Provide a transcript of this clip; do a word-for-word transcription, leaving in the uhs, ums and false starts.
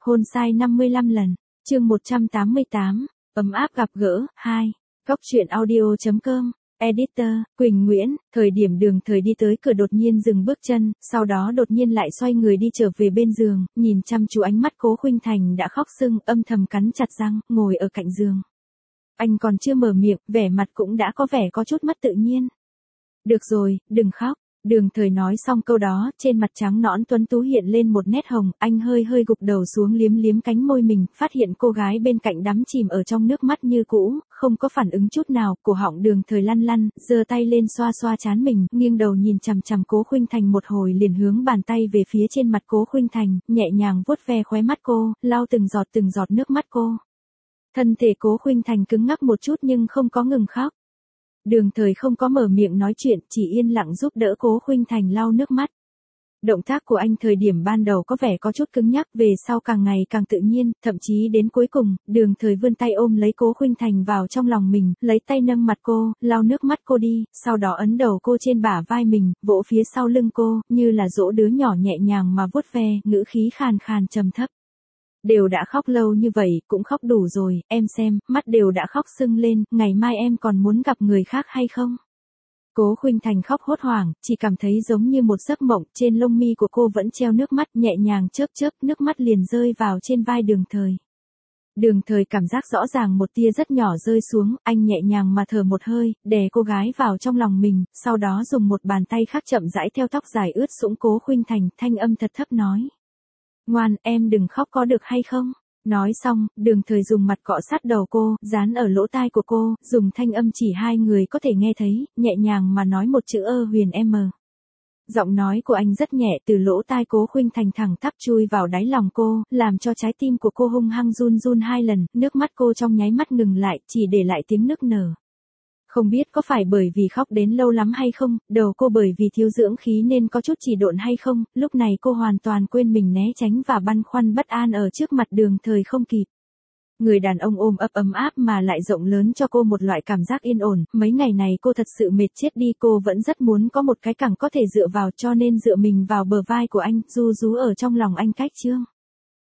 Hôn sai năm mươi lăm lần. Chương một trăm tám mươi tám. Ấm áp gặp gỡ hai. Góc truyện audio.com. Editor, Quỳnh Nguyễn. Thời điểm Đường Thời đi tới cửa đột nhiên dừng bước chân, sau đó đột nhiên lại xoay người đi trở về bên giường, nhìn chăm chú ánh mắt Cố Khuynh Thành đã khóc sưng, âm thầm cắn chặt răng, ngồi ở cạnh giường. Anh còn chưa mở miệng, vẻ mặt cũng đã có vẻ có chút mất tự nhiên. Được rồi, đừng khóc. Đường Thời nói xong câu đó, trên mặt trắng nõn tuấn tú hiện lên một nét hồng, anh hơi hơi gục đầu xuống liếm liếm cánh môi mình, phát hiện cô gái bên cạnh đắm chìm ở trong nước mắt như cũ, không có phản ứng chút nào, cổ họng Đường Thời lăn lăn, giơ tay lên xoa xoa trán mình, nghiêng đầu nhìn chằm chằm Cố Khuynh Thành một hồi liền hướng bàn tay về phía trên mặt Cố Khuynh Thành, nhẹ nhàng vuốt ve khóe mắt cô, lau từng giọt từng giọt nước mắt cô. Thân thể Cố Khuynh Thành cứng ngắc một chút nhưng không có ngừng khóc. Đường Thời không có mở miệng nói chuyện, chỉ yên lặng giúp đỡ Cố Khuynh Thành lau nước mắt. Động tác của anh thời điểm ban đầu có vẻ có chút cứng nhắc, về sau càng ngày càng tự nhiên, thậm chí đến cuối cùng, Đường Thời vươn tay ôm lấy Cố Khuynh Thành vào trong lòng mình, lấy tay nâng mặt cô, lau nước mắt cô đi, sau đó ấn đầu cô trên bả vai mình, vỗ phía sau lưng cô, như là dỗ đứa nhỏ nhẹ nhàng mà vuốt ve, ngữ khí khàn khàn trầm thấp. Đều đã khóc lâu như vậy, cũng khóc đủ rồi, em xem, mắt đều đã khóc sưng lên, ngày mai em còn muốn gặp người khác hay không? Cố Khuynh Thành khóc hốt hoảng, chỉ cảm thấy giống như một giấc mộng, trên lông mi của cô vẫn treo nước mắt, nhẹ nhàng chớp chớp, nước mắt liền rơi vào trên vai Đường Thời. Đường Thời cảm giác rõ ràng một tia rất nhỏ rơi xuống, anh nhẹ nhàng mà thở một hơi, đè cô gái vào trong lòng mình, sau đó dùng một bàn tay khác chậm rãi theo tóc dài ướt sũng Cố Khuynh Thành, thanh âm thật thấp nói. Ngoan, em đừng khóc có được hay không? Nói xong, Đường Thời dùng mặt cọ sát đầu cô, dán ở lỗ tai của cô, dùng thanh âm chỉ hai người có thể nghe thấy, nhẹ nhàng mà nói một chữ ơ huyền em. Giọng nói của anh rất nhẹ từ lỗ tai Cố Khuynh Thành thẳng tắp chui vào đáy lòng cô, làm cho trái tim của cô hung hăng run run hai lần, nước mắt cô trong nháy mắt ngừng lại, chỉ để lại tiếng nức nở. Không biết có phải bởi vì khóc đến lâu lắm hay không, đầu cô bởi vì thiếu dưỡng khí nên có chút chỉ độn hay không, lúc này cô hoàn toàn quên mình né tránh và băn khoăn bất an ở trước mặt Đường Thời không kịp. Người đàn ông ôm ấp ấm áp mà lại rộng lớn cho cô một loại cảm giác yên ổn, mấy ngày này cô thật sự mệt chết đi, cô vẫn rất muốn có một cái cẳng có thể dựa vào cho nên dựa mình vào bờ vai của anh, ru rú ở trong lòng anh cách chương.